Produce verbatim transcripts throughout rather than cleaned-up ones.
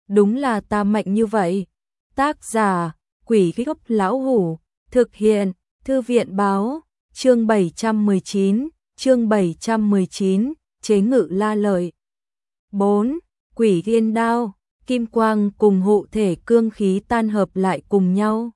đúng là ta mạnh như vậy. Tác giả, Quỷ Gốc Lão Hủ, thực hiện, Thư viện báo, chương bảy trăm mười chín, chương bảy trăm mười chín, chế ngự La Lợi. bốn. Quỷ Thiên Đao, kim quang cùng hộ thể cương khí tan hợp lại cùng nhau,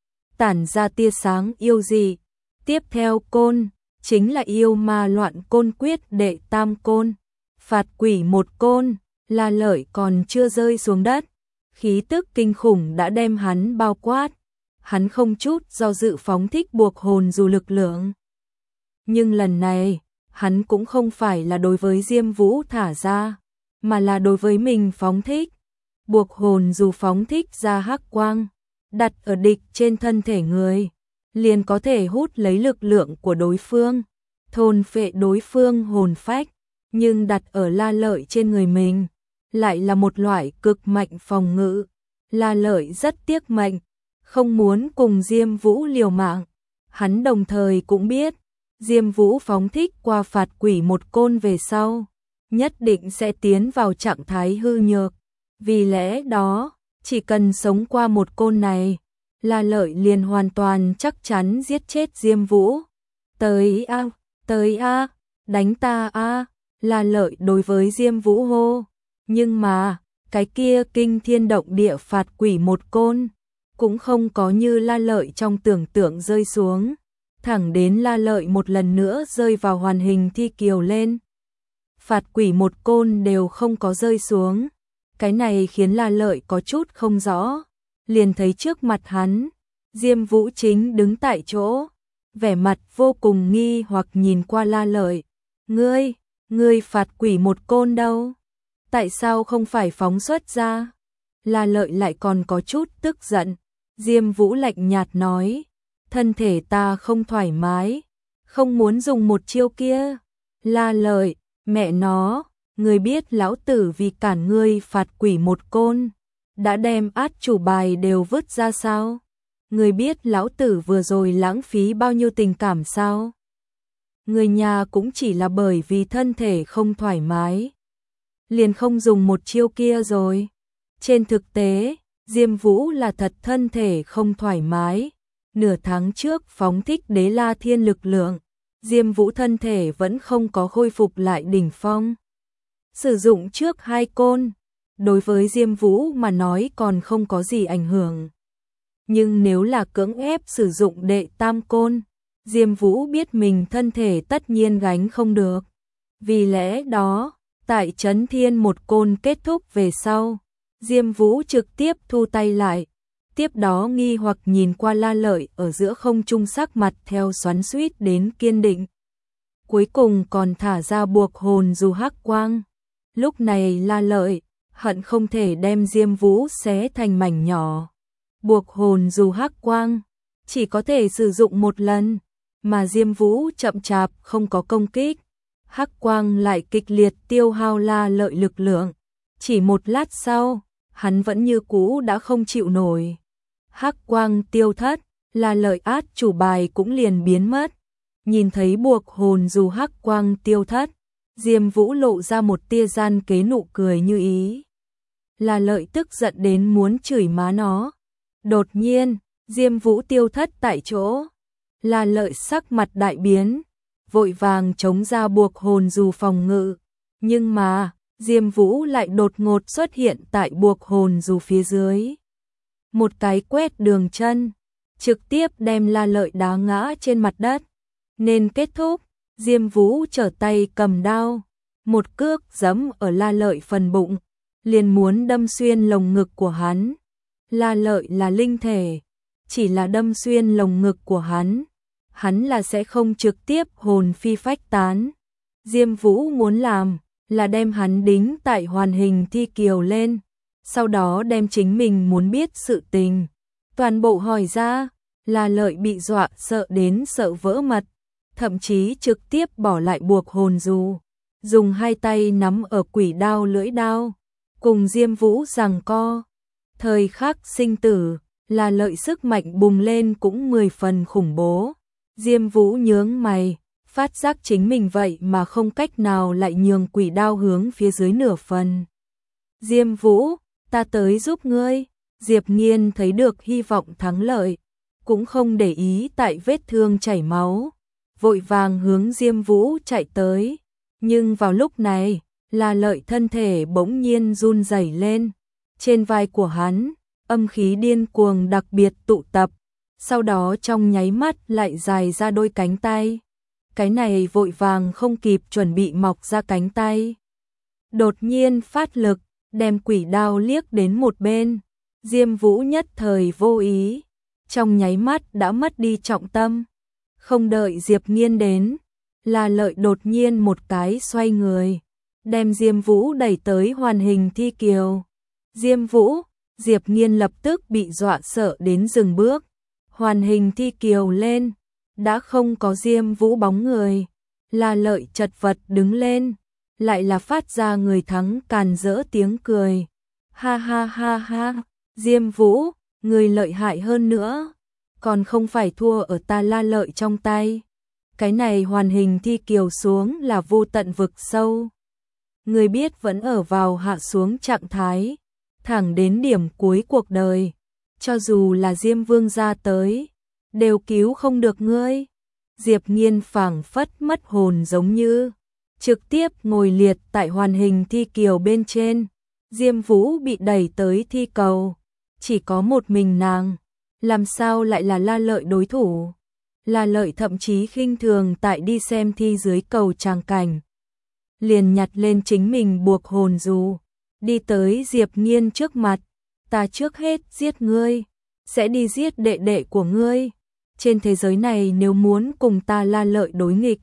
tản ra tia sáng yêu dị. Tiếp theo côn, chính là yêu ma loạn côn quyết đệ tam côn, phạt quỷ một côn. La Lợi còn chưa rơi xuống đất, khí tức kinh khủng đã đem hắn bao quát. Hắn không chút do dự phóng thích buộc hồn dù lực lượng. Nhưng lần này, hắn cũng không phải là đối với Diêm Vũ thả ra, mà là đối với mình phóng thích. Buộc hồn dù phóng thích ra hắc quang, đặt ở địch trên thân thể người, liền có thể hút lấy lực lượng của đối phương, thôn phệ đối phương hồn phách. Nhưng đặt ở La Lợi trên người mình, lại là một loại cực mạnh phòng ngự. La Lợi rất tiếc mệnh, không muốn cùng Diêm Vũ liều mạng. Hắn đồng thời cũng biết, Diêm Vũ phóng thích qua phạt quỷ một côn về sau, nhất định sẽ tiến vào trạng thái hư nhược. Vì lẽ đó, chỉ cần sống qua một côn này, La Lợi liền hoàn toàn chắc chắn giết chết Diêm Vũ. Tới a, tới a, đánh ta a, La Lợi đối với Diêm Vũ hô. Nhưng mà, cái kia kinh thiên động địa phạt quỷ một côn, cũng không có như La Lợi trong tưởng tượng rơi xuống, thẳng đến La Lợi một lần nữa rơi vào hoàn hình thi kiều lên. Phạt quỷ một côn đều không có rơi xuống. Cái này khiến La Lợi có chút không rõ, liền thấy trước mặt hắn, Diêm Vũ chính đứng tại chỗ, vẻ mặt vô cùng nghi hoặc nhìn qua La Lợi. Ngươi, ngươi phạt quỷ một côn đâu? Tại sao không phải phóng xuất ra? La Lợi lại còn có chút tức giận. Diêm Vũ lạnh nhạt nói, thân thể ta không thoải mái, không muốn dùng một chiêu kia. La Lợi, mẹ nó, ngươi biết lão tử vì cản ngươi phạt quỷ một côn, đã đem át chủ bài đều vứt ra sao? Ngươi biết lão tử vừa rồi lãng phí bao nhiêu tình cảm sao? Người nhà cũng chỉ là bởi vì thân thể không thoải mái, liền không dùng một chiêu kia rồi. Trên thực tế, Diêm Vũ là thật thân thể không thoải mái. Nửa tháng trước phóng thích Đế La Thiên lực lượng, Diêm Vũ thân thể vẫn không có khôi phục lại đỉnh phong. Sử dụng trước hai côn, đối với Diêm Vũ mà nói còn không có gì ảnh hưởng. Nhưng nếu là cưỡng ép sử dụng đệ tam côn, Diêm Vũ biết mình thân thể tất nhiên gánh không được. Vì lẽ đó, tại Chấn Thiên một côn kết thúc về sau, Diêm Vũ trực tiếp thu tay lại. Tiếp đó nghi hoặc nhìn qua La Lợi ở giữa không trung, sắc mặt theo xoắn xuýt đến kiên định. Cuối cùng còn thả ra buộc hồn dù hắc quang. Lúc này La Lợi hận không thể đem Diêm Vũ xé thành mảnh nhỏ. Buộc hồn dù hắc quang chỉ có thể sử dụng một lần, mà Diêm Vũ chậm chạp không có công kích. Hắc quang lại kịch liệt tiêu hao La Lợi lực lượng. Chỉ một lát sau, hắn vẫn như cũ đã không chịu nổi. Hắc quang tiêu thất, La Lợi át chủ bài cũng liền biến mất. Nhìn thấy buộc hồn dù hắc quang tiêu thất, Diêm Vũ lộ ra một tia gian kế nụ cười như ý. La Lợi tức giận đến muốn chửi má nó. Đột nhiên, Diêm Vũ tiêu thất tại chỗ. La Lợi sắc mặt đại biến, vội vàng chống ra buộc hồn dù phòng ngự. Nhưng mà, Diêm Vũ lại đột ngột xuất hiện tại buộc hồn dù phía dưới. Một cái quét đường chân, trực tiếp đem La Lợi đá ngã trên mặt đất. Nên kết thúc, Diêm Vũ trở tay cầm đao, một cước giẫm ở La Lợi phần bụng, liền muốn đâm xuyên lồng ngực của hắn. La Lợi là linh thể, chỉ là đâm xuyên lồng ngực của hắn, hắn là sẽ không trực tiếp hồn phi phách tán. Diêm Vũ muốn làm là đem hắn đính tại hoàn hình thi kiều lên, sau đó đem chính mình muốn biết sự tình toàn bộ hỏi ra. La Lợi bị dọa sợ đến sợ vỡ mật, thậm chí trực tiếp bỏ lại buộc hồn dù, dùng hai tay nắm ở quỷ đao lưỡi đao, cùng Diêm Vũ giằng co. Thời khắc sinh tử, La Lợi sức mạnh bùng lên cũng mười phần khủng bố. Diêm Vũ nhướng mày, phát giác chính mình vậy mà không cách nào lại nhường quỷ đao hướng phía dưới nửa phần. Diêm Vũ, ta tới giúp ngươi. Diệp Nghiên thấy được hy vọng thắng lợi, cũng không để ý tại vết thương chảy máu, vội vàng hướng Diêm Vũ chạy tới. Nhưng vào lúc này, La Lợi thân thể bỗng nhiên run rẩy lên. Trên vai của hắn, âm khí điên cuồng đặc biệt tụ tập, sau đó trong nháy mắt lại dài ra đôi cánh tay. Cái này vội vàng không kịp chuẩn bị mọc ra cánh tay. Đột nhiên phát lực, đem quỷ đao liếc đến một bên. Diêm Vũ nhất thời vô ý, trong nháy mắt đã mất đi trọng tâm. Không đợi Diệp Nghiên đến, La Lợi đột nhiên một cái xoay người, đem Diêm Vũ đẩy tới hoàn hình thi kiều. Diêm Vũ, Diệp Nghiên lập tức bị dọa sợ đến dừng bước. Hoàn hình thi kiều lên, đã không có Diêm Vũ bóng người. La Lợi chật vật đứng lên, lại là phát ra người thắng càn rỡ tiếng cười. Ha ha ha ha, Diêm Vũ, người lợi hại hơn nữa, còn không phải thua ở ta La Lợi trong tay. Cái này hoàn hình thi kiều xuống là vô tận vực sâu. Người biết vẫn ở vào hạ xuống trạng thái, thẳng đến điểm cuối cuộc đời. Cho dù là Diêm Vương ra tới, đều cứu không được ngươi. Diệp Nghiên phảng phất mất hồn giống như, trực tiếp ngồi liệt tại hoàn hình thi kiều bên trên. Diêm Vũ bị đẩy tới thi cầu, chỉ có một mình nàng, làm sao lại là La Lợi đối thủ. La Lợi thậm chí khinh thường tại đi xem thi dưới cầu tràng cảnh, liền nhặt lên chính mình buộc hồn dù, đi tới Diệp Nghiên trước mặt. Ta trước hết giết ngươi, sẽ đi giết đệ đệ của ngươi. Trên thế giới này nếu muốn cùng ta La Lợi đối nghịch,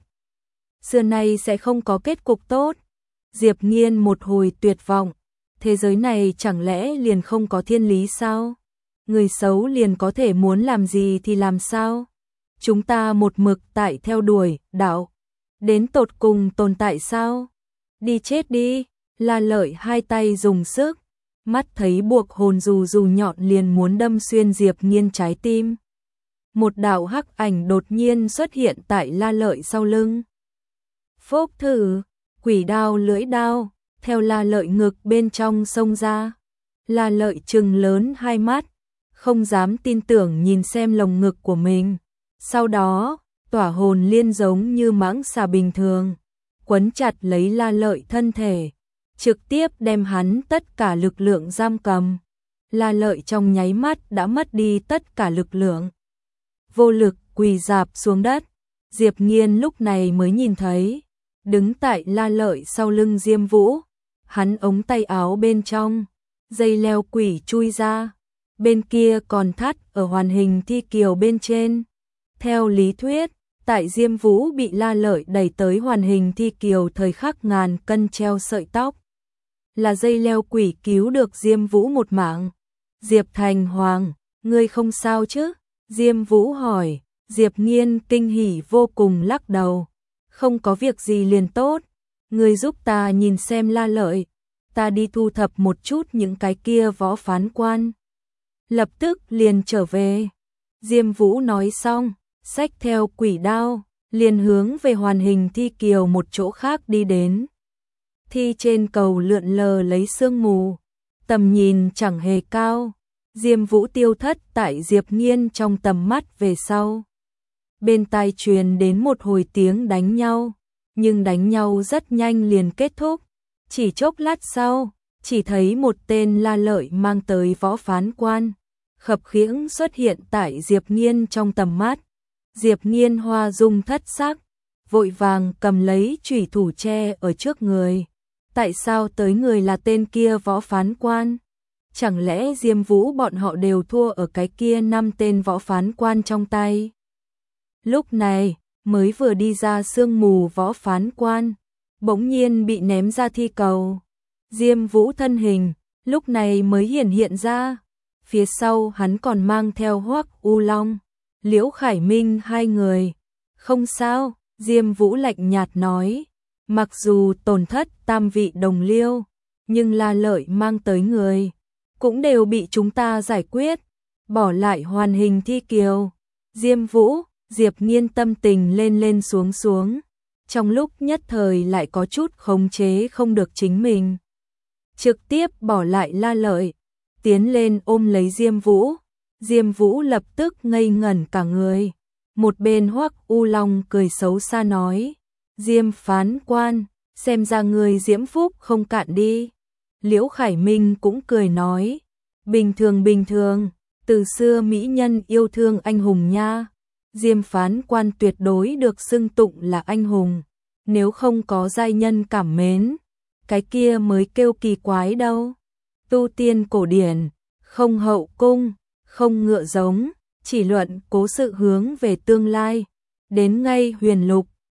xưa nay sẽ không có kết cục tốt. Diệp Nghiên một hồi tuyệt vọng, thế giới này chẳng lẽ liền không có thiên lý sao? Người xấu liền có thể muốn làm gì thì làm sao? Chúng ta một mực tại theo đuổi đạo, đến tột cùng tồn tại sao? Đi chết đi. La Lợi hai tay dùng sức, mắt thấy buộc hồn dù dù nhọn liền muốn đâm xuyên Diệp Nghiên trái tim. Một đạo hắc ảnh đột nhiên xuất hiện tại La Lợi sau lưng. Phốc thử, quỷ đao lưỡi đao, theo La Lợi ngực bên trong xông ra. La Lợi trừng lớn hai mắt, không dám tin tưởng nhìn xem lồng ngực của mình. Sau đó, tỏa hồn liên giống như mãng xà bình thường, quấn chặt lấy La Lợi thân thể, trực tiếp đem hắn tất cả lực lượng giam cầm. La Lợi trong nháy mắt đã mất đi tất cả lực lượng, vô lực quỳ rạp xuống đất. Diệp Nghiên lúc này mới nhìn thấy, đứng tại La Lợi sau lưng Diêm Vũ, hắn ống tay áo bên trong, dây leo quỷ chui ra, bên kia còn thắt ở hoàn hình thi kiều bên trên. Theo lý thuyết, tại Diêm Vũ bị La Lợi đẩy tới hoàn hình thi kiều thời khắc ngàn cân treo sợi tóc, là dây leo quỷ cứu được Diêm Vũ một mạng. Diệp Thành Hoàng, ngươi không sao chứ? Diêm Vũ hỏi. Diệp Nghiên kinh hỉ vô cùng lắc đầu. Không có việc gì liền tốt. Ngươi giúp ta nhìn xem La Lợi. Ta đi thu thập một chút những cái kia võ phán quan. Lập tức liền trở về. Diêm Vũ nói xong, xách theo quỷ đao, liền hướng về hoàn hình thi kiều một chỗ khác đi đến. Thi trên cầu lượn lờ lấy sương mù, tầm nhìn chẳng hề cao. Diêm Vũ tiêu thất tại Diệp Nghiên trong tầm mắt về sau. Bên tai truyền đến một hồi tiếng đánh nhau, nhưng đánh nhau rất nhanh liền kết thúc. Chỉ chốc lát sau, chỉ thấy một tên La Lợi mang tới võ phán quan, khập khiễng xuất hiện tại Diệp Nghiên trong tầm mắt. Diệp Nghiên hoa dung thất sắc, vội vàng cầm lấy chủy thủ tre ở trước người. Tại sao tới người là tên kia võ phán quan? Chẳng lẽ Diêm Vũ bọn họ đều thua ở cái kia năm tên võ phán quan trong tay? Lúc này, mới vừa đi ra sương mù võ phán quan, bỗng nhiên bị ném ra thi cầu. Diêm Vũ thân hình, lúc này mới hiển hiện ra. Phía sau hắn còn mang theo Hoắc U Long, Liễu Khải Minh hai người. Không sao, Diêm Vũ lạnh nhạt nói. Mặc dù tổn thất tam vị đồng liêu, nhưng La Lợi mang tới người cũng đều bị chúng ta giải quyết, bỏ lại hoàn hình thi kiều. Diêm Vũ, Diệp Nghiên tâm tình lên lên xuống xuống, trong lúc nhất thời lại có chút khống chế không được chính mình. trực tiếp bỏ lại La Lợi, tiến lên ôm lấy Diêm Vũ. Diêm Vũ lập tức ngây ngẩn cả người. Một bên Hoắc U Long cười xấu xa nói, Diêm phán quan, xem ra người diễm phúc không cạn đi. Liễu Khải Minh cũng cười nói, bình thường bình thường, từ xưa mỹ nhân yêu thương anh hùng nha. Diêm phán quan tuyệt đối được xưng tụng là anh hùng, nếu không có giai nhân cảm mến, cái kia mới kêu kỳ quái đâu. Tu tiên cổ điển, không hậu cung, không ngựa giống, chỉ luận cố sự hướng về tương lai. Đến ngay huyền lục,